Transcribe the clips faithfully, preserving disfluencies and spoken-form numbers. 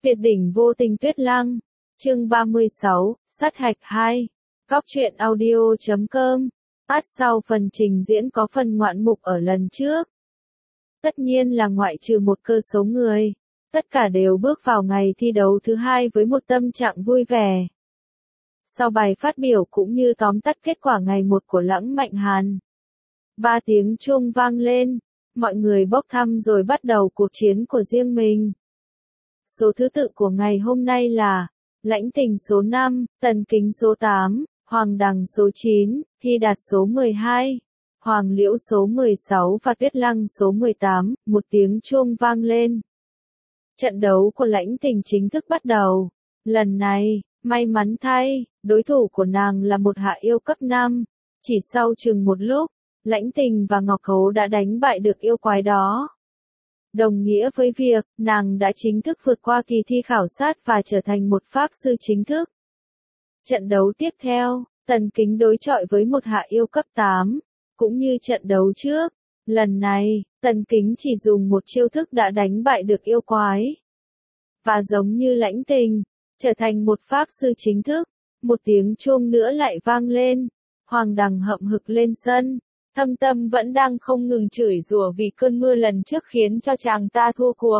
Tuyệt đỉnh vô tình tuyết lăng. Chương ba mươi sáu, sát hạch hai. Góc truyện audio chấm com. Át sau phần trình diễn có phần ngoạn mục ở lần trước. Tất nhiên là ngoại trừ một cơ số người. Tất cả đều bước vào ngày thi đấu thứ hai với một tâm trạng vui vẻ. Sau bài phát biểu cũng như tóm tắt kết quả ngày một của Lãng Mạnh Hàn. Ba tiếng chuông vang lên, mọi người bốc thăm rồi bắt đầu cuộc chiến của riêng mình. Số thứ tự của ngày hôm nay là Lãnh Tình số năm, Tần Kính số tám, Hoàng Đằng số chín, Hy Đạt số mười hai, Hoàng Liễu số mười sáu và Tuyết Lăng số mười tám. Một tiếng chuông vang lên. Trận đấu của Lãnh Tình chính thức bắt đầu. Lần này, may mắn thay, đối thủ của nàng là một hạ yêu cấp năm. Chỉ sau chừng một lúc, Lãnh Tình và Ngọc Khấu đã đánh bại được yêu quái đó. Đồng nghĩa với việc, nàng đã chính thức vượt qua kỳ thi khảo sát và trở thành một pháp sư chính thức. Trận đấu tiếp theo, Tần Kính đối chọi với một hạ yêu cấp tám. Cũng như trận đấu trước, lần này, Tần Kính chỉ dùng một chiêu thức đã đánh bại được yêu quái. Và giống như Lãnh Tình, trở thành một pháp sư chính thức, một tiếng chuông nữa lại vang lên. Hoàng Đằng hậm hực lên sân. Thâm Tâm vẫn đang không ngừng chửi rủa vì cơn mưa lần trước khiến cho chàng ta thua cuộc.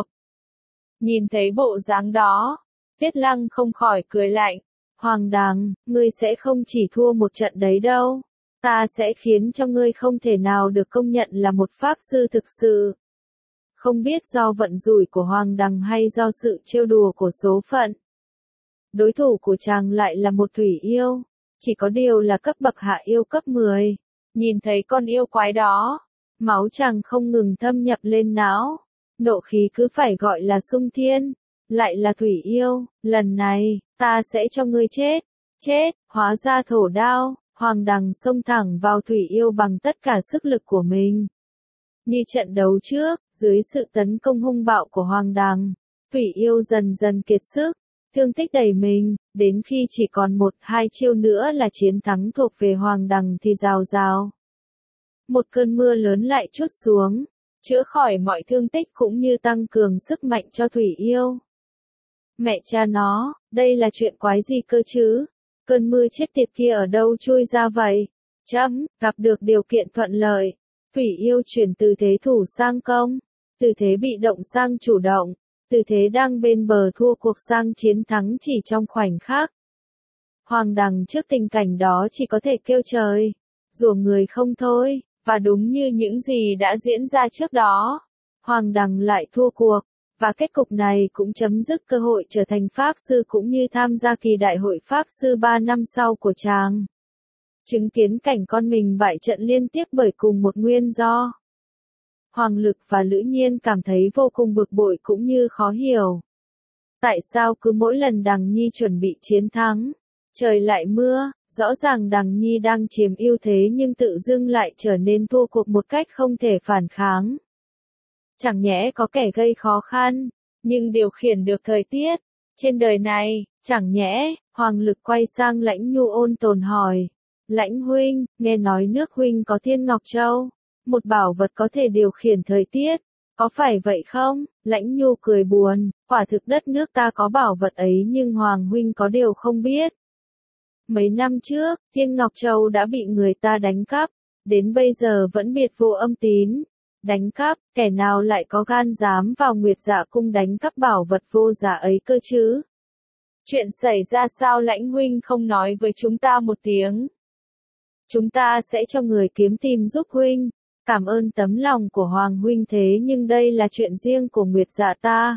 Nhìn thấy bộ dáng đó, Tuyết Lăng không khỏi cười lạnh. Hoàng Đằng, ngươi sẽ không chỉ thua một trận đấy đâu. Ta sẽ khiến cho ngươi không thể nào được công nhận là một pháp sư thực sự. Không biết do vận rủi của Hoàng Đằng hay do sự trêu đùa của số phận. Đối thủ của chàng lại là một thủy yêu. Chỉ có điều là cấp bậc hạ yêu cấp mười. Nhìn thấy con yêu quái đó, máu chàng không ngừng thâm nhập lên não. Nộ khí cứ phải gọi là sung thiên. Lại là thủy yêu, lần này, ta sẽ cho ngươi chết. Chết, hóa ra thổ đao. Hoàng Đằng xông thẳng vào thủy yêu bằng tất cả sức lực của mình. Như trận đấu trước, dưới sự tấn công hung bạo của Hoàng Đằng, thủy yêu dần dần kiệt sức, thương tích đầy mình, đến khi chỉ còn một hai chiêu nữa là chiến thắng thuộc về Hoàng Đằng thì rào rào. Một cơn mưa lớn lại trút xuống, chữa khỏi mọi thương tích cũng như tăng cường sức mạnh cho thủy yêu. Mẹ cha nó, đây là chuyện quái gì cơ chứ? Cơn mưa chết tiệt kia ở đâu chui ra vậy? Chấm, gặp được điều kiện thuận lợi. Thủy yêu chuyển từ thế thủ sang công, từ thế bị động sang chủ động, từ thế đang bên bờ thua cuộc sang chiến thắng chỉ trong khoảnh khắc. Hoàng Đằng trước tình cảnh đó chỉ có thể kêu trời, rủa người không thôi, và đúng như những gì đã diễn ra trước đó, Hoàng Đằng lại thua cuộc. Và kết cục này cũng chấm dứt cơ hội trở thành pháp sư cũng như tham gia kỳ đại hội pháp sư ba năm sau của chàng. Chứng kiến cảnh con mình bại trận liên tiếp bởi cùng một nguyên do. Hoàng Lực và Lữ Nhiên cảm thấy vô cùng bực bội cũng như khó hiểu. Tại sao cứ mỗi lần Đằng Nhi chuẩn bị chiến thắng, trời lại mưa, rõ ràng Đằng Nhi đang chiếm ưu thế nhưng tự dưng lại trở nên thua cuộc một cách không thể phản kháng. Chẳng nhẽ có kẻ gây khó khăn, nhưng điều khiển được thời tiết. Trên đời này, chẳng nhẽ, Hoàng Lực quay sang Lãnh Nhu ôn tồn hỏi. Lãnh huynh, nghe nói nước huynh có Thiên Ngọc Châu, một bảo vật có thể điều khiển thời tiết, có phải vậy không? Lãnh Nhu cười buồn, quả thực đất nước ta có bảo vật ấy nhưng Hoàng huynh có điều không biết. Mấy năm trước, Thiên Ngọc Châu đã bị người ta đánh cắp, đến bây giờ vẫn biệt vô âm tín. Đánh cắp, kẻ nào lại có gan dám vào Nguyệt Dạ Cung đánh cắp bảo vật vô giá ấy cơ chứ? Chuyện xảy ra sao Lãnh huynh không nói với chúng ta một tiếng? Chúng ta sẽ cho người kiếm tìm giúp huynh. Cảm ơn tấm lòng của Hoàng huynh thế nhưng đây là chuyện riêng của Nguyệt Dạ ta.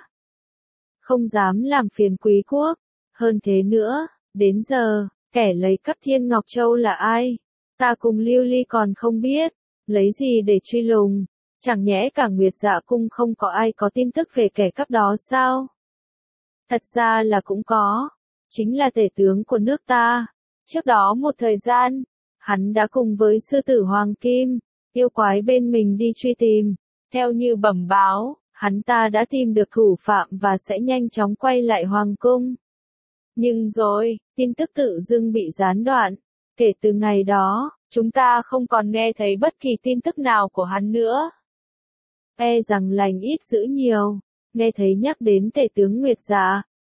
Không dám làm phiền quý quốc. Hơn thế nữa, đến giờ, kẻ lấy cắp Thiên Ngọc Châu là ai? Ta cùng Lưu Ly còn không biết. Lấy gì để truy lùng? Chẳng nhẽ cả Nguyệt Dạ Cung không có ai có tin tức về kẻ cắp đó sao? Thật ra là cũng có. Chính là tể tướng của nước ta. Trước đó một thời gian, hắn đã cùng với sư tử Hoàng Kim, yêu quái bên mình đi truy tìm. Theo như bẩm báo, hắn ta đã tìm được thủ phạm và sẽ nhanh chóng quay lại Hoàng Cung. Nhưng rồi, tin tức tự dưng bị gián đoạn. Kể từ ngày đó, chúng ta không còn nghe thấy bất kỳ tin tức nào của hắn nữa. E rằng lành ít dữ nhiều, nghe thấy nhắc đến tể tướng Nguyệt Dạ,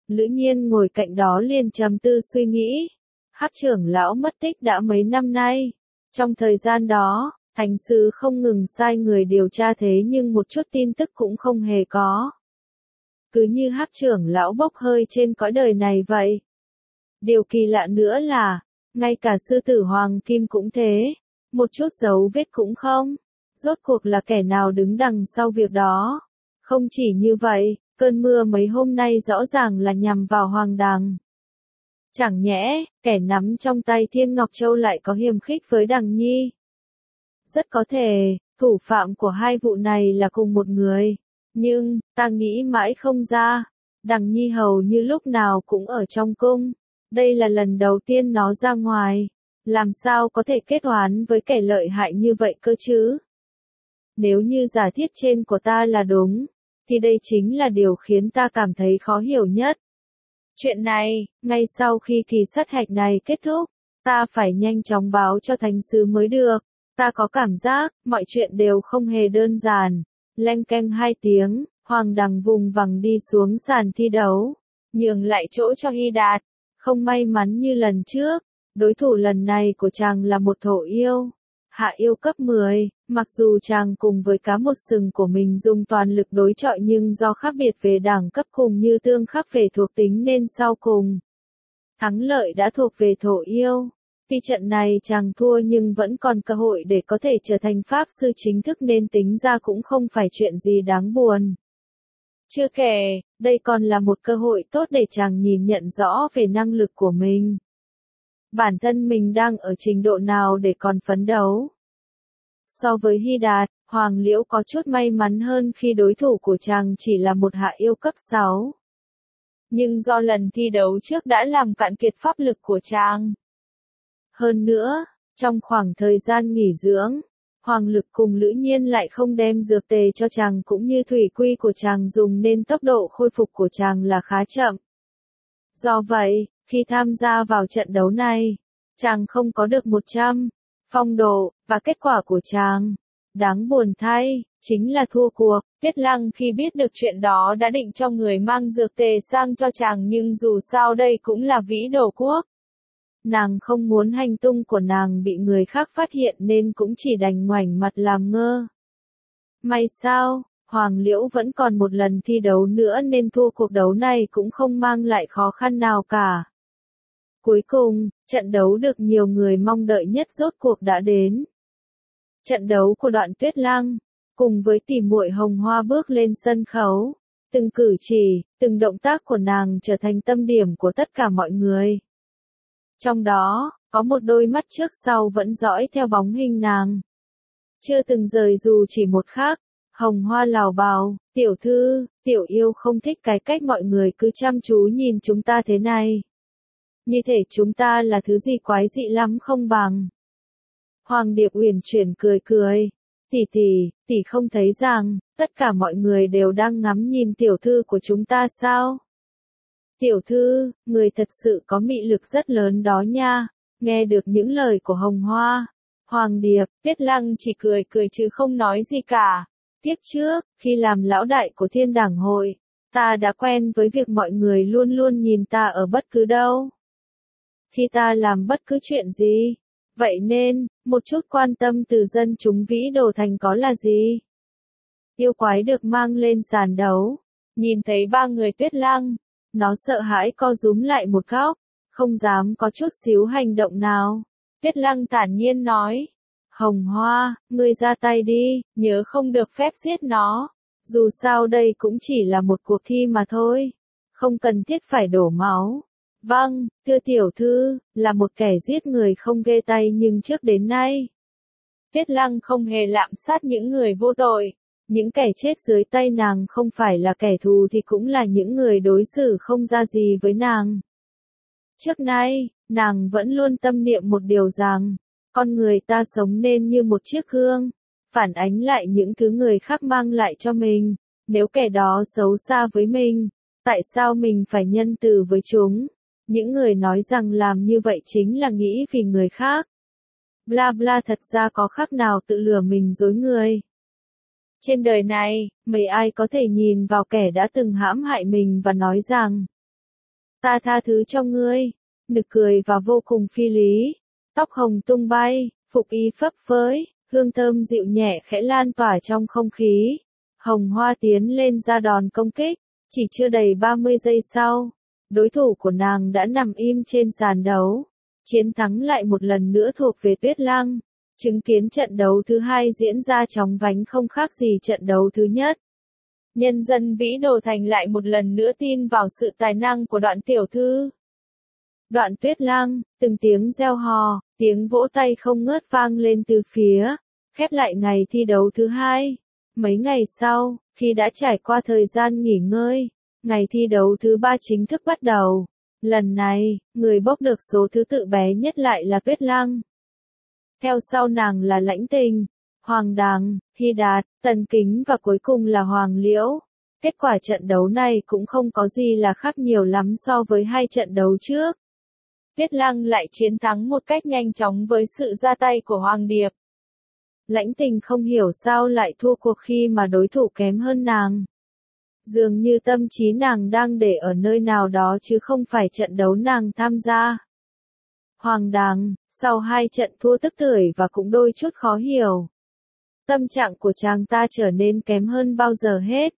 Lữ Nhiên ngồi cạnh đó liền trầm tư suy nghĩ. Hắc trưởng lão mất tích đã mấy năm nay. Trong thời gian đó, thành sư không ngừng sai người điều tra thế nhưng một chút tin tức cũng không hề có. Cứ như Hắc trưởng lão bốc hơi trên cõi đời này vậy. Điều kỳ lạ nữa là, ngay cả sư tử Hoàng Kim cũng thế, một chút dấu vết cũng không. Rốt cuộc là kẻ nào đứng đằng sau việc đó? Không chỉ như vậy, cơn mưa mấy hôm nay rõ ràng là nhằm vào Hoàng Đằng. Chẳng nhẽ, kẻ nắm trong tay Thiên Ngọc Châu lại có hiềm khích với Đằng Nhi? Rất có thể, thủ phạm của hai vụ này là cùng một người. Nhưng, ta nghĩ mãi không ra. Đằng Nhi hầu như lúc nào cũng ở trong cung. Đây là lần đầu tiên nó ra ngoài. Làm sao có thể kết oán với kẻ lợi hại như vậy cơ chứ? Nếu như giả thiết trên của ta là đúng, thì đây chính là điều khiến ta cảm thấy khó hiểu nhất. Chuyện này, ngay sau khi kỳ sát hạch này kết thúc, ta phải nhanh chóng báo cho thánh sứ mới được. Ta có cảm giác, mọi chuyện đều không hề đơn giản. Leng keng hai tiếng, Hoàng Đằng vùng vằng đi xuống sàn thi đấu, nhường lại chỗ cho Hy Đạt. Không may mắn như lần trước, đối thủ lần này của chàng là một thổ yêu. Hạ yêu cấp mười, mặc dù chàng cùng với cá một sừng của mình dùng toàn lực đối chọi nhưng do khác biệt về đẳng cấp cùng như tương khắc về thuộc tính nên sau cùng, thắng lợi đã thuộc về thổ yêu. Tuy trận này chàng thua nhưng vẫn còn cơ hội để có thể trở thành pháp sư chính thức nên tính ra cũng không phải chuyện gì đáng buồn. Chưa kể, đây còn là một cơ hội tốt để chàng nhìn nhận rõ về năng lực của mình. Bản thân mình đang ở trình độ nào để còn phấn đấu. So với Hy Đạt, Hoàng Liễu có chút may mắn hơn khi đối thủ của chàng chỉ là một hạ yêu cấp sáu. Nhưng do lần thi đấu trước đã làm cạn kiệt pháp lực của chàng. Hơn nữa, trong khoảng thời gian nghỉ dưỡng, Hoàng Lực cùng Lữ Nhiên lại không đem dược tề cho chàng cũng như thủy quy của chàng dùng nên tốc độ khôi phục của chàng là khá chậm. Do vậy, khi tham gia vào trận đấu này, chàng không có được một trăm phong độ, và kết quả của chàng, đáng buồn thay, chính là thua cuộc. Tiết Lăng khi biết được chuyện đó đã định cho người mang dược tề sang cho chàng nhưng dù sao đây cũng là vĩ đồ quốc. Nàng không muốn hành tung của nàng bị người khác phát hiện nên cũng chỉ đành ngoảnh mặt làm ngơ. May sao, Hoàng Liễu vẫn còn một lần thi đấu nữa nên thua cuộc đấu này cũng không mang lại khó khăn nào cả. Cuối cùng, trận đấu được nhiều người mong đợi nhất rốt cuộc đã đến. Trận đấu của Đoạn Tuyết Lăng, cùng với tỷ muội Hồng Hoa bước lên sân khấu, từng cử chỉ, từng động tác của nàng trở thành tâm điểm của tất cả mọi người. Trong đó, có một đôi mắt trước sau vẫn dõi theo bóng hình nàng. Chưa từng rời dù chỉ một khắc, Hồng Hoa lào bào, tiểu thư, tiểu yêu không thích cái cách mọi người cứ chăm chú nhìn chúng ta thế này. Như thể chúng ta là thứ gì quái dị lắm không bằng. Hoàng Điệp uyển chuyển cười cười. Tỷ tỷ, tỷ không thấy rằng, tất cả mọi người đều đang ngắm nhìn tiểu thư của chúng ta sao? Tiểu thư, người thật sự có mị lực rất lớn đó nha. Nghe được những lời của Hồng Hoa, Hoàng Điệp, Tiết Lăng chỉ cười cười chứ không nói gì cả. Tiếp trước, khi làm lão đại của Thiên Đảng hội, ta đã quen với việc mọi người luôn luôn nhìn ta ở bất cứ đâu. Khi ta làm bất cứ chuyện gì, vậy nên, một chút quan tâm từ dân chúng vĩ đồ thành có là gì? Yêu quái được mang lên sàn đấu, nhìn thấy ba người Tuyết Lăng, nó sợ hãi co rúm lại một góc, không dám có chút xíu hành động nào. Tuyết Lăng thản nhiên nói, Hồng Hoa, ngươi ra tay đi, nhớ không được phép giết nó. Dù sao đây cũng chỉ là một cuộc thi mà thôi, không cần thiết phải đổ máu. Vâng, thưa tiểu thư, là một kẻ giết người không ghê tay nhưng trước đến nay, Tuyết Lăng không hề lạm sát những người vô tội. Những kẻ chết dưới tay nàng không phải là kẻ thù thì cũng là những người đối xử không ra gì với nàng. Trước nay, nàng vẫn luôn tâm niệm một điều rằng, con người ta sống nên như một chiếc gương, phản ánh lại những thứ người khác mang lại cho mình. Nếu kẻ đó xấu xa với mình, tại sao mình phải nhân từ với chúng? Những người nói rằng làm như vậy chính là nghĩ vì người khác. Bla bla, thật ra có khác nào tự lừa mình dối người. Trên đời này, mấy ai có thể nhìn vào kẻ đã từng hãm hại mình và nói rằng, Ta tha thứ cho ngươi. Nực cười và vô cùng phi lý. Tóc hồng tung bay, phục y phấp phới, hương thơm dịu nhẹ khẽ lan tỏa trong không khí. Hồng Hoa tiến lên ra đòn công kích, chỉ chưa đầy ba mươi giây sau, đối thủ của nàng đã nằm im trên sàn đấu. Chiến thắng lại một lần nữa thuộc về Tuyết Lăng. Chứng kiến trận đấu thứ hai diễn ra chóng vánh không khác gì trận đấu thứ nhất. Nhân dân Vĩ Đồ Thành lại một lần nữa tin vào sự tài năng của Đoạn tiểu thư. Đoạn Tuyết Lăng, từng tiếng reo hò, tiếng vỗ tay không ngớt vang lên từ phía, khép lại ngày thi đấu thứ hai. Mấy ngày sau, khi đã trải qua thời gian nghỉ ngơi, ngày thi đấu thứ ba chính thức bắt đầu. Lần này, người bốc được số thứ tự bé nhất lại là Tuyết Lăng. Theo sau nàng là Lãnh Tình, Hoàng Đằng, Hy Đạt, Tần Kính và cuối cùng là Hoàng Liễu. Kết quả trận đấu này cũng không có gì là khác nhiều lắm so với hai trận đấu trước. Tuyết Lăng lại chiến thắng một cách nhanh chóng với sự ra tay của Hoàng Điệp. Lãnh Tình không hiểu sao lại thua cuộc khi mà đối thủ kém hơn nàng. Dường như tâm trí nàng đang để ở nơi nào đó chứ không phải trận đấu nàng tham gia. Hoàng Đằng, sau hai trận thua tức tưởi và cũng đôi chút khó hiểu. Tâm trạng của chàng ta trở nên kém hơn bao giờ hết.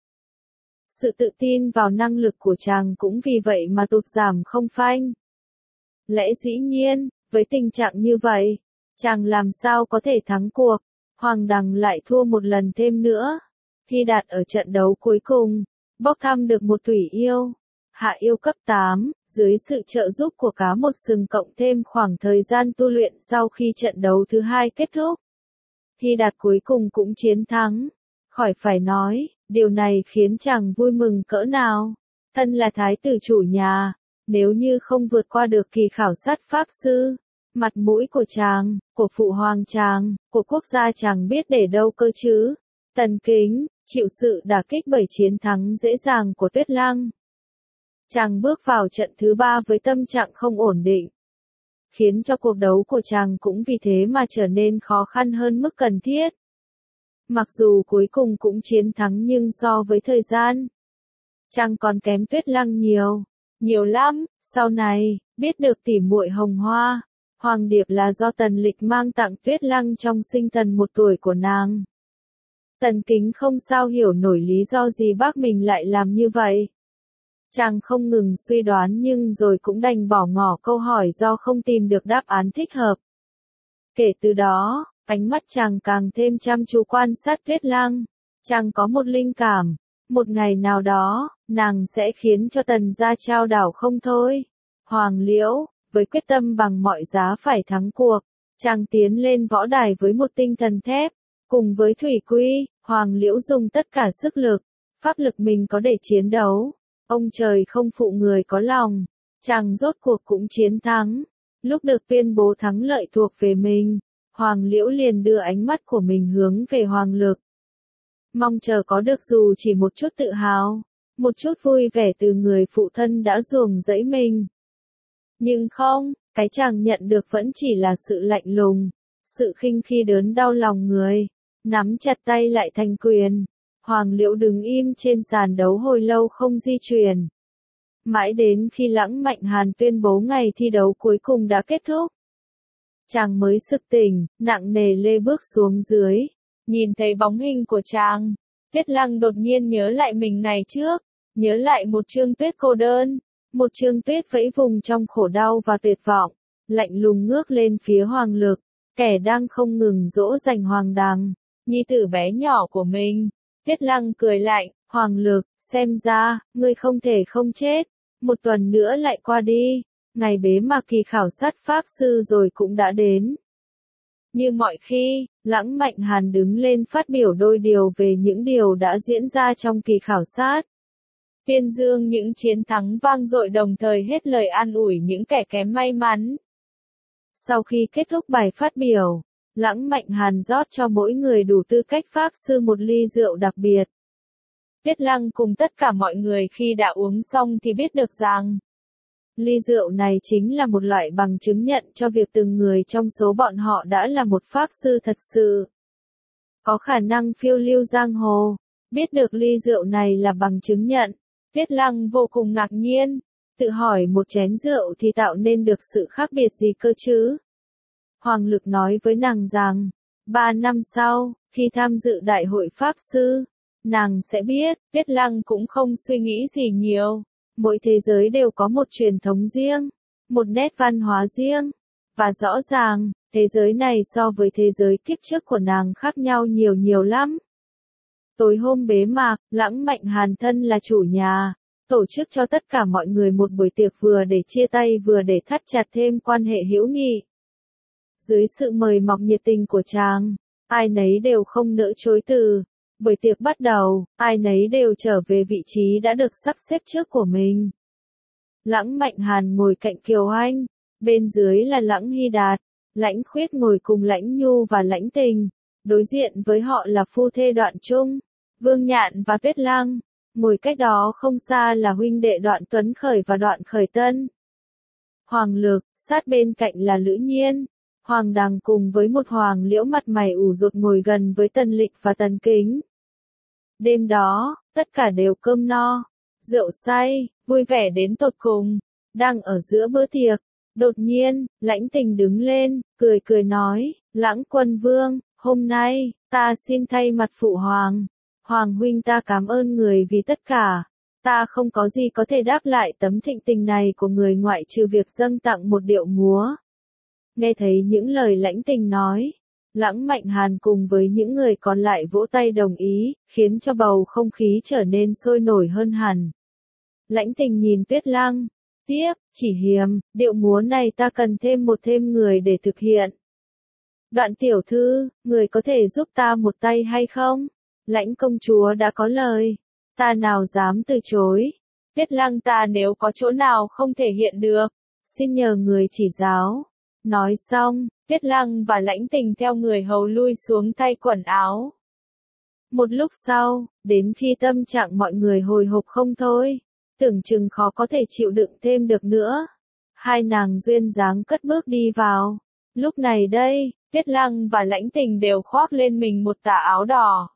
Sự tự tin vào năng lực của chàng cũng vì vậy mà tụt giảm không phanh. Lẽ dĩ nhiên, với tình trạng như vậy, chàng làm sao có thể thắng cuộc. Hoàng Đằng lại thua một lần thêm nữa. Hy Đạt ở trận đấu cuối cùng, bốc thăm được một thủy yêu, hạ yêu cấp tám, dưới sự trợ giúp của cá một sừng cộng thêm khoảng thời gian tu luyện sau khi trận đấu thứ hai kết thúc. Hy Đạt cuối cùng cũng chiến thắng. Khỏi phải nói, điều này khiến chàng vui mừng cỡ nào. Thân là thái tử chủ nhà, nếu như không vượt qua được kỳ khảo sát pháp sư, mặt mũi của chàng, của phụ hoàng chàng, của quốc gia chàng biết để đâu cơ chứ. Tần Kính, chịu sự đả kích bởi chiến thắng dễ dàng của Tuyết Lăng. Chàng bước vào trận thứ ba với tâm trạng không ổn định, khiến cho cuộc đấu của chàng cũng vì thế mà trở nên khó khăn hơn mức cần thiết. Mặc dù cuối cùng cũng chiến thắng nhưng so với thời gian, chàng còn kém Tuyết Lăng nhiều, nhiều lắm. Sau này, biết được tỉ muội Hồng Hoa, Hoàng Điệp là do Tần Lịch mang tặng Tuyết Lăng trong sinh thần một tuổi của nàng. Tần Kính không sao hiểu nổi lý do gì bác mình lại làm như vậy. Chàng không ngừng suy đoán nhưng rồi cũng đành bỏ ngỏ câu hỏi do không tìm được đáp án thích hợp. Kể từ đó, ánh mắt chàng càng thêm chăm chú quan sát Tuyết Lăng. Chàng có một linh cảm, một ngày nào đó, nàng sẽ khiến cho Tần gia trao đảo không thôi. Hoàng Liễu, với quyết tâm bằng mọi giá phải thắng cuộc, chàng tiến lên võ đài với một tinh thần thép. Cùng với Thủy Quy, Hoàng Liễu dùng tất cả sức lực, pháp lực mình có để chiến đấu. Ông trời không phụ người có lòng, chàng rốt cuộc cũng chiến thắng. Lúc được tuyên bố thắng lợi thuộc về mình, Hoàng Liễu liền đưa ánh mắt của mình hướng về Hoàng Lực. Mong chờ có được dù chỉ một chút tự hào, một chút vui vẻ từ người phụ thân đã ruồng rẫy mình. Nhưng không, cái chàng nhận được vẫn chỉ là sự lạnh lùng, sự khinh khi đớn đau lòng người. Nắm chặt tay lại thành quyền, Hoàng Liễu đứng im trên sàn đấu hồi lâu không di chuyển. Mãi đến khi Lãng Mạnh Hàn tuyên bố ngày thi đấu cuối cùng đã kết thúc, chàng mới sực tỉnh, nặng nề lê bước xuống dưới. Nhìn thấy bóng hình của chàng, Tuyết Lăng đột nhiên nhớ lại mình ngày trước, nhớ lại một Trương Tuyết cô đơn, một Trương Tuyết vẫy vùng trong khổ đau và tuyệt vọng, lạnh lùng ngước lên phía Hoàng Lực, kẻ đang không ngừng dỗ dành Hoàng Đằng, nhi tử bé nhỏ của mình. Tuyết Lăng cười lạnh, Hoàng Lực, xem ra, ngươi không thể không chết. Một tuần nữa lại qua đi, ngày bế mạc kỳ khảo sát pháp sư rồi cũng đã đến. Như mọi khi, Lãng Mạnh Hàn đứng lên phát biểu đôi điều về những điều đã diễn ra trong kỳ khảo sát. Tuyên dương những chiến thắng vang dội đồng thời hết lời an ủi những kẻ kém may mắn. Sau khi kết thúc bài phát biểu, Lãng Mạnh Hàn rót cho mỗi người đủ tư cách pháp sư một ly rượu đặc biệt. Tuyết Lăng cùng tất cả mọi người khi đã uống xong thì biết được rằng, ly rượu này chính là một loại bằng chứng nhận cho việc từng người trong số bọn họ đã là một pháp sư thật sự. Có khả năng phiêu lưu giang hồ. Biết được ly rượu này là bằng chứng nhận, Tuyết Lăng vô cùng ngạc nhiên. Tự hỏi một chén rượu thì tạo nên được sự khác biệt gì cơ chứ? Hoàng Lực nói với nàng rằng, ba năm sau, khi tham dự đại hội Pháp Sư, nàng sẽ biết, Tuyết Lăng cũng không suy nghĩ gì nhiều. Mỗi thế giới đều có một truyền thống riêng, một nét văn hóa riêng. Và rõ ràng, thế giới này so với thế giới kiếp trước của nàng khác nhau nhiều nhiều lắm. Tối hôm bế mạc, Lãng Mạnh Hàn thân là chủ nhà, tổ chức cho tất cả mọi người một buổi tiệc vừa để chia tay vừa để thắt chặt thêm quan hệ hữu nghị. Dưới sự mời mọc nhiệt tình của chàng, ai nấy đều không nỡ chối từ. Buổi tiệc bắt đầu, ai nấy đều trở về vị trí đã được sắp xếp trước của mình. Lãng Mạnh Hàn ngồi cạnh Kiều Anh, bên dưới là Lãng Hy Đạt, Lãnh Khuyết ngồi cùng Lãnh Nhu và Lãnh Tình, đối diện với họ là phu thê Đoạn Trung, Vương Nhạn và Tuyết Lăng, ngồi cách đó không xa là huynh đệ Đoạn Tuấn Khởi và Đoạn Khởi Tân. Hoàng Lực, sát bên cạnh là Lữ Nhiên, Hoàng Đằng cùng với một Hoàng Liễu mặt mày ủ rột ngồi gần với Tần Lịch và Tần Kính. Đêm đó, tất cả đều cơm no, rượu say, vui vẻ đến tột cùng. Đang ở giữa bữa tiệc, đột nhiên, Lãnh Tình đứng lên, cười cười nói, Lãng Quân Vương, hôm nay, ta xin thay mặt phụ hoàng. Hoàng huynh ta cảm ơn người vì tất cả. Ta không có gì có thể đáp lại tấm thịnh tình này của người ngoại trừ việc dâng tặng một điệu múa. Nghe thấy những lời Lãnh Tình nói, Lãng Mạnh Hàn cùng với những người còn lại vỗ tay đồng ý, khiến cho bầu không khí trở nên sôi nổi hơn hẳn. Lãnh Tình nhìn Tuyết Lăng, tiếp, chỉ hiềm, điệu múa này ta cần thêm một thêm người để thực hiện. Đoạn tiểu thư, người có thể giúp ta một tay hay không? Lãnh công chúa đã có lời, ta nào dám từ chối. Tuyết Lăng ta nếu có chỗ nào không thể hiện được, xin nhờ người chỉ giáo. Nói xong, Tuyết Lăng và Lãnh Tình theo người hầu lui xuống thay quần áo. Một lúc sau, đến khi tâm trạng mọi người hồi hộp không thôi, tưởng chừng khó có thể chịu đựng thêm được nữa, hai nàng duyên dáng cất bước đi vào. Lúc này đây, Tuyết Lăng và Lãnh Tình đều khoác lên mình một tà áo đỏ.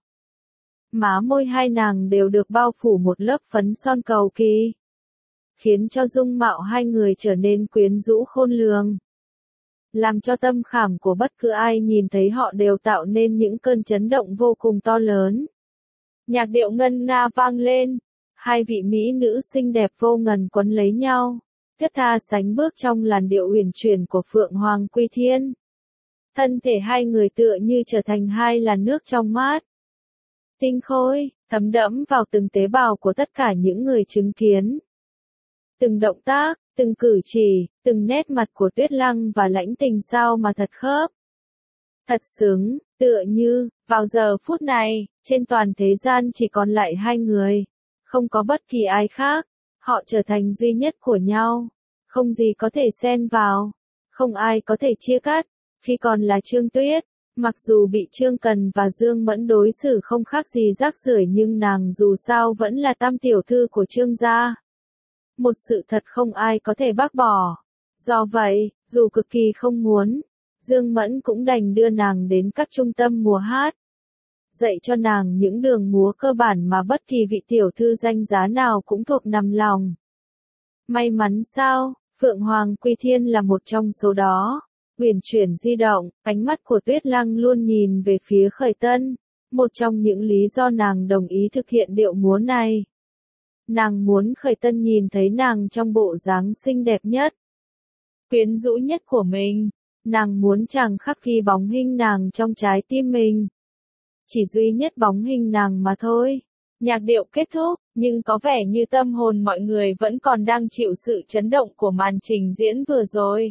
Má môi hai nàng đều được bao phủ một lớp phấn son cầu kỳ, khiến cho dung mạo hai người trở nên quyến rũ khôn lường, làm cho tâm khảm của bất cứ ai nhìn thấy họ đều tạo nên những cơn chấn động vô cùng to lớn. Nhạc điệu ngân nga vang lên, hai vị mỹ nữ xinh đẹp vô ngần quấn lấy nhau, thướt tha sánh bước trong làn điệu uyển chuyển của Phượng Hoàng Quy Thiên. Thân thể hai người tựa như trở thành hai làn nước trong mát, tinh khôi, thấm đẫm vào từng tế bào của tất cả những người chứng kiến. Từng động tác, từng cử chỉ, từng nét mặt của Tuyết Lăng và Lãnh Tình sao mà thật khớp. Thật xứng, tựa như, vào giờ phút này, trên toàn thế gian chỉ còn lại hai người. Không có bất kỳ ai khác. Họ trở thành duy nhất của nhau. Không gì có thể xen vào. Không ai có thể chia cắt. Khi còn là Trương Tuyết, mặc dù bị Trương Cần và Dương Mẫn đối xử không khác gì rác rưởi nhưng nàng dù sao vẫn là tam tiểu thư của Trương gia. Một sự thật không ai có thể bác bỏ. Do vậy, dù cực kỳ không muốn, Dương Mẫn cũng đành đưa nàng đến các trung tâm múa hát, dạy cho nàng những đường múa cơ bản mà bất kỳ vị tiểu thư danh giá nào cũng thuộc nằm lòng. May mắn sao, Phượng Hoàng Quy Thiên là một trong số đó. Uyển chuyển di động, ánh mắt của Tuyết Lăng luôn nhìn về phía Khởi Tân, một trong những lý do nàng đồng ý thực hiện điệu múa này. Nàng muốn Khởi Tân nhìn thấy nàng trong bộ dáng xinh đẹp nhất, quyến rũ nhất của mình. Nàng muốn chàng khắc ghi bóng hình nàng trong trái tim mình. Chỉ duy nhất bóng hình nàng mà thôi. Nhạc điệu kết thúc, nhưng có vẻ như tâm hồn mọi người vẫn còn đang chịu sự chấn động của màn trình diễn vừa rồi.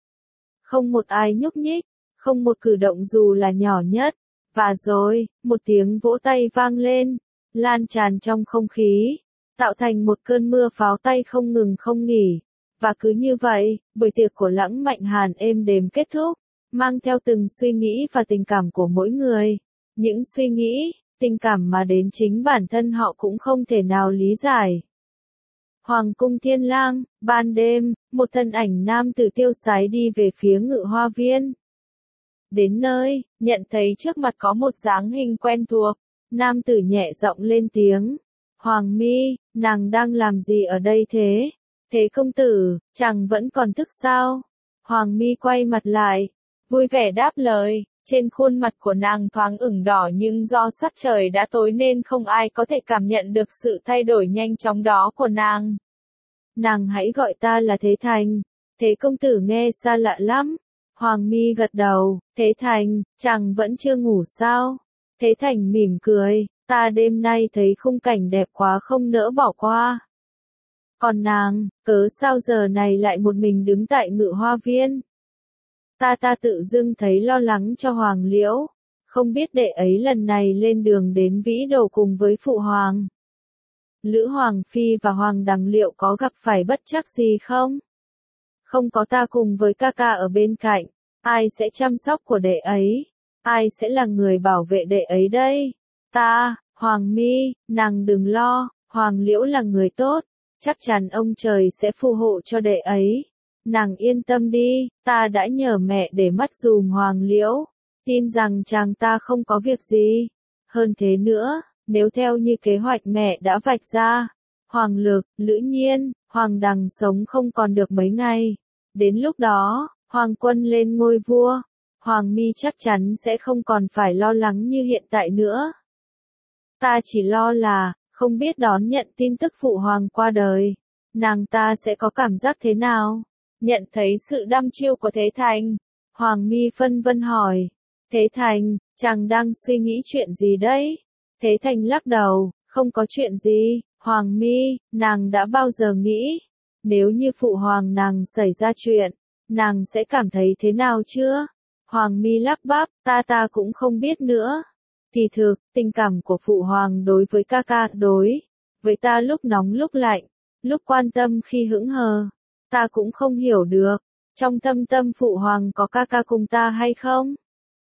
Không một ai nhúc nhích, không một cử động dù là nhỏ nhất. Và rồi, một tiếng vỗ tay vang lên, lan tràn trong không khí, tạo thành một cơn mưa pháo tay không ngừng không nghỉ. Và cứ như vậy, buổi tiệc của Lãng Mạnh Hàn êm đềm kết thúc, mang theo từng suy nghĩ và tình cảm của mỗi người. Những suy nghĩ, tình cảm mà đến chính bản thân họ cũng không thể nào lý giải. Hoàng cung Thiên Lang, ban đêm, một thân ảnh nam tử tiêu sái đi về phía Ngự Hoa Viên. Đến nơi, nhận thấy trước mặt có một dáng hình quen thuộc, nam tử nhẹ giọng lên tiếng. Hoàng mi, nàng đang làm gì ở đây thế? Thế công tử, chàng vẫn còn thức sao? Hoàng mi quay mặt lại, vui vẻ đáp lời, trên khuôn mặt của nàng thoáng ửng đỏ nhưng do sắc trời đã tối nên không ai có thể cảm nhận được sự thay đổi nhanh chóng đó của nàng. Nàng hãy gọi ta là Thế Thành. Thế công tử nghe xa lạ lắm. Hoàng mi gật đầu, Thế Thành, chàng vẫn chưa ngủ sao? Thế Thành mỉm cười, ta đêm nay thấy khung cảnh đẹp quá không nỡ bỏ qua. Còn nàng, cớ sao giờ này lại một mình đứng tại Ngự Hoa Viên? Ta ta tự dưng thấy lo lắng cho Hoàng Liễu, không biết đệ ấy lần này lên đường đến Vĩ Đồ cùng với Phụ Hoàng. Lữ Hoàng Phi và Hoàng Đằng liệu có gặp phải bất trắc gì không? Không có ta cùng với ca ca ở bên cạnh, ai sẽ chăm sóc của đệ ấy? Ai sẽ là người bảo vệ đệ ấy đây? Ta, Hoàng mi, nàng đừng lo, Hoàng Liễu là người tốt, chắc chắn ông trời sẽ phù hộ cho đệ ấy. Nàng yên tâm đi, ta đã nhờ mẹ để mắt dùm Hoàng Liễu, tin rằng chàng ta không có việc gì. Hơn thế nữa, nếu theo như kế hoạch mẹ đã vạch ra, Hoàng Lực, Lữ Nhiên, Hoàng Đằng sống không còn được mấy ngày. Đến lúc đó, Hoàng Quân lên ngôi vua, Hoàng mi chắc chắn sẽ không còn phải lo lắng như hiện tại nữa. Ta chỉ lo là, không biết đón nhận tin tức Phụ Hoàng qua đời, nàng ta sẽ có cảm giác thế nào? Nhận thấy sự đăm chiêu của Thế Thành, Hoàng mi phân vân hỏi, Thế Thành, chàng đang suy nghĩ chuyện gì đấy? Thế Thành lắc đầu, không có chuyện gì, Hoàng mi, nàng đã bao giờ nghĩ, nếu như Phụ Hoàng nàng xảy ra chuyện, nàng sẽ cảm thấy thế nào chưa? Hoàng mi lắp bắp, ta ta cũng không biết nữa. Thì thực, tình cảm của Phụ Hoàng đối với ca ca đối với ta lúc nóng lúc lạnh, lúc quan tâm khi hững hờ, ta cũng không hiểu được. Trong thâm tâm Phụ Hoàng có ca ca cùng ta hay không?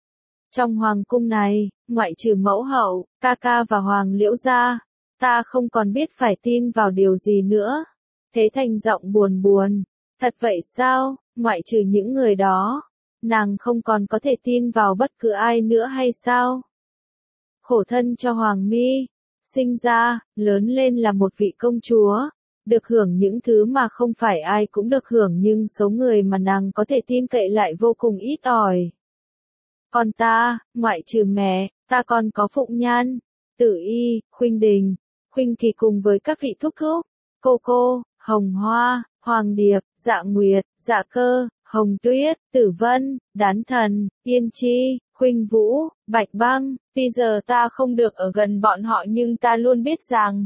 Trong Hoàng cung này, ngoại trừ mẫu hậu, ca ca và Hoàng Liễu ra, ta không còn biết phải tin vào điều gì nữa. Thế Thành giọng buồn buồn, thật vậy sao, ngoại trừ những người đó, nàng không còn có thể tin vào bất cứ ai nữa hay sao? Khổ thân cho Hoàng mi, sinh ra, lớn lên là một vị công chúa, được hưởng những thứ mà không phải ai cũng được hưởng nhưng số người mà nàng có thể tin cậy lại vô cùng ít ỏi. Còn ta, ngoại trừ mẹ, ta còn có Phụng Nhan, Tử Y, Khuynh Đình, Khuynh Kỳ cùng với các vị thúc thúc, cô cô, Hồng Hoa, Hoàng Điệp, Dạ Nguyệt, Dạ Cơ, Hồng Tuyết, Tử Vân, Đán Thần, Yên Chi, Khuynh Vũ, Bạch Băng. Bây giờ ta không được ở gần bọn họ nhưng ta luôn biết rằng,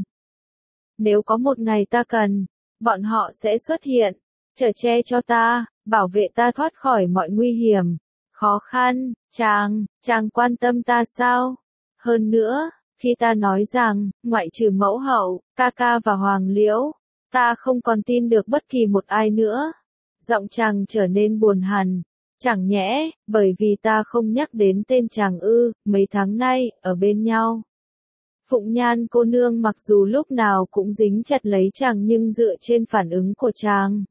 nếu có một ngày ta cần, bọn họ sẽ xuất hiện, chở che cho ta, bảo vệ ta thoát khỏi mọi nguy hiểm, khó khăn. Chàng, chàng quan tâm ta sao? Hơn nữa, khi ta nói rằng, ngoại trừ mẫu hậu, ca ca và Hoàng Liễu, ta không còn tin được bất kỳ một ai nữa. Giọng chàng trở nên buồn hằn. Chẳng nhẽ, bởi vì ta không nhắc đến tên chàng ư, mấy tháng nay, ở bên nhau. Phụng Nhan cô nương mặc dù lúc nào cũng dính chặt lấy chàng nhưng dựa trên phản ứng của chàng,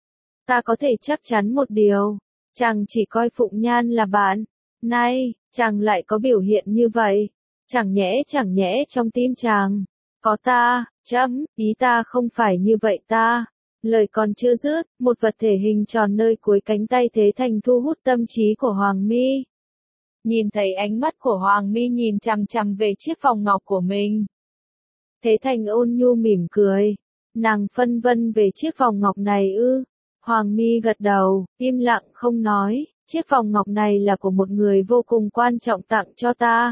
ta có thể chắc chắn một điều, chàng chỉ coi Phụng Nhan là bạn. Nay, chàng lại có biểu hiện như vậy. Chẳng nhẽ chẳng nhẽ trong tim chàng, có ta, chấm, ý ta không phải như vậy ta. Lời còn chưa dứt, một vật thể hình tròn nơi cuối cánh tay Thế Thành thu hút tâm trí của Hoàng mi. Nhìn thấy ánh mắt của Hoàng mi nhìn chằm chằm về chiếc vòng ngọc của mình. Thế Thành ôn nhu mỉm cười. Nàng phân vân về chiếc vòng ngọc này ư? Hoàng mi gật đầu, im lặng không nói. Chiếc vòng ngọc này là của một người vô cùng quan trọng tặng cho ta.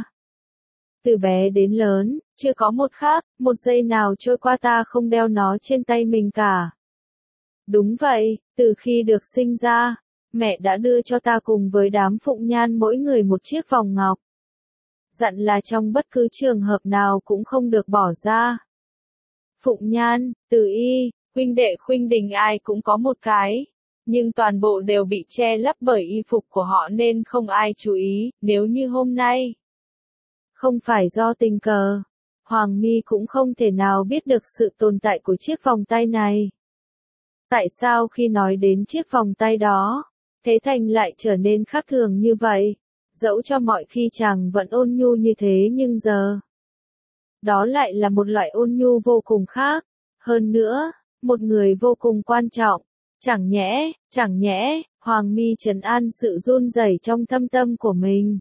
Từ bé đến lớn, chưa có một khác, một giây nào trôi qua ta không đeo nó trên tay mình cả. Đúng vậy, từ khi được sinh ra, mẹ đã đưa cho ta cùng với đám Phụng Nhan mỗi người một chiếc vòng ngọc. Dặn là trong bất cứ trường hợp nào cũng không được bỏ ra. Phụng Nhan, Từ Y, huynh đệ Khuynh Đình ai cũng có một cái, nhưng toàn bộ đều bị che lấp bởi y phục của họ nên không ai chú ý. Nếu như hôm nay không phải do tình cờ, Hoàng mi cũng không thể nào biết được sự tồn tại của chiếc vòng tay này. Tại sao khi nói đến chiếc vòng tay đó, Thế Thành lại trở nên khác thường như vậy? Dẫu cho mọi khi chàng vẫn ôn nhu như thế nhưng giờ, đó lại là một loại ôn nhu vô cùng khác. Hơn nữa, một người vô cùng quan trọng. Chẳng nhẽ, chẳng nhẽ, Hoàng Mi trấn an sự run rẩy trong thâm tâm của mình.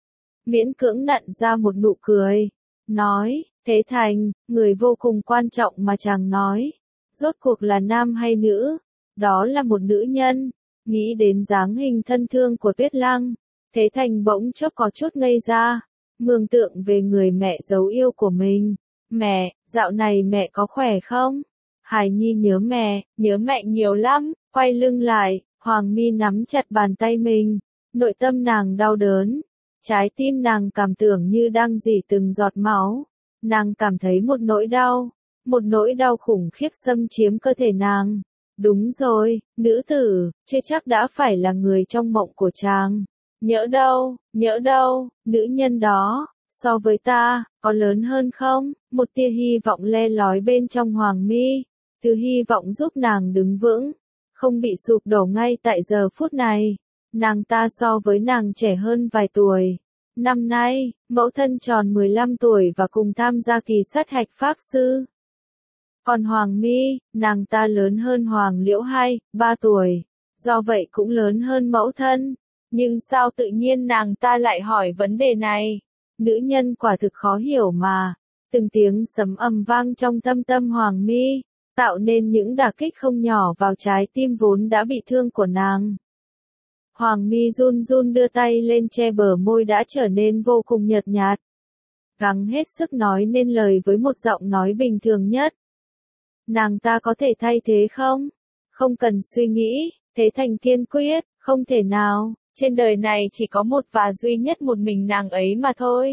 Miễn cưỡng nặn ra một nụ cười, nói, Thế Thành, người vô cùng quan trọng mà chàng nói, rốt cuộc là nam hay nữ? Đó là một nữ nhân. Nghĩ đến dáng hình thân thương của Tuyết Lăng, Thế Thành bỗng chốc có chút ngây ra, mường tượng về người mẹ dấu yêu của mình. Mẹ, dạo này mẹ có khỏe không? Hải Nhi nhớ mẹ, nhớ mẹ nhiều lắm. Quay lưng lại, Hoàng Mi nắm chặt bàn tay mình, nội tâm nàng đau đớn. Trái tim nàng cảm tưởng như đang rỉ từng giọt máu. Nàng cảm thấy một nỗi đau, một nỗi đau khủng khiếp xâm chiếm cơ thể nàng. Đúng rồi, nữ tử, chưa chắc đã phải là người trong mộng của chàng. Nhỡ đâu, nhỡ đâu, nữ nhân đó, so với ta, có lớn hơn không? Một tia hy vọng le lói bên trong Hoàng Mi, thứ hy vọng giúp nàng đứng vững, không bị sụp đổ ngay tại giờ phút này. Nàng ta so với nàng trẻ hơn vài tuổi. Năm nay, mẫu thân tròn mười lăm tuổi và cùng tham gia kỳ sát hạch pháp sư. Còn Hoàng Mi, nàng ta lớn hơn Hoàng Liễu hai, ba tuổi, do vậy cũng lớn hơn mẫu thân. Nhưng sao tự nhiên nàng ta lại hỏi vấn đề này? Nữ nhân quả thực khó hiểu mà. Từng tiếng sấm ầm vang trong tâm tâm Hoàng Mi, tạo nên những đả kích không nhỏ vào trái tim vốn đã bị thương của nàng. Hoàng Mi run run đưa tay lên che bờ môi đã trở nên vô cùng nhợt nhạt. Gắng hết sức nói nên lời với một giọng nói bình thường nhất. Nàng ta có thể thay thế không? Không cần suy nghĩ, Thế Thành kiên quyết, không thể nào, trên đời này chỉ có một và duy nhất một mình nàng ấy mà thôi.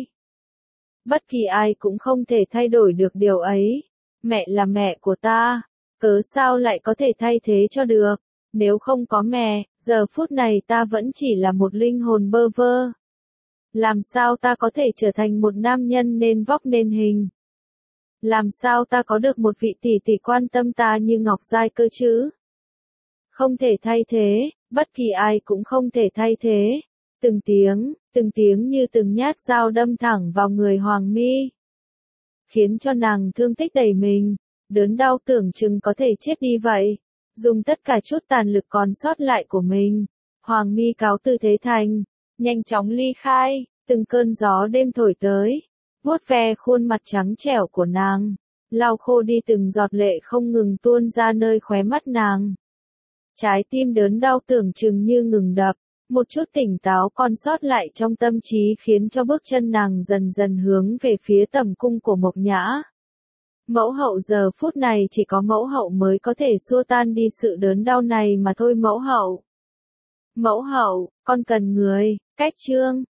Bất kỳ ai cũng không thể thay đổi được điều ấy. Mẹ là mẹ của ta, cớ sao lại có thể thay thế cho được? Nếu không có mẹ, giờ phút này ta vẫn chỉ là một linh hồn bơ vơ. Làm sao ta có thể trở thành một nam nhân nên vóc nên hình? Làm sao ta có được một vị tỷ tỷ quan tâm ta như Ngọc Giai cơ chứ? Không thể thay thế, bất kỳ ai cũng không thể thay thế. Từng tiếng, từng tiếng như từng nhát dao đâm thẳng vào người Hoàng Mi, khiến cho nàng thương tích đầy mình, đớn đau tưởng chừng có thể chết đi vậy. Dùng tất cả chút tàn lực còn sót lại của mình, Hoàng Mi cáo từ Thế Thành, nhanh chóng ly khai. Từng cơn gió đêm thổi tới, vuốt ve khuôn mặt trắng trẻo của nàng, lau khô đi từng giọt lệ không ngừng tuôn ra nơi khóe mắt nàng. Trái tim đớn đau tưởng chừng như ngừng đập, một chút tỉnh táo còn sót lại trong tâm trí khiến cho bước chân nàng dần dần hướng về phía tầm cung của Mộc Nhã. Mẫu hậu giờ phút này chỉ có mẫu hậu mới có thể xua tan đi sự đớn đau này mà thôi mẫu hậu. Mẫu hậu, con cần người, cách chương.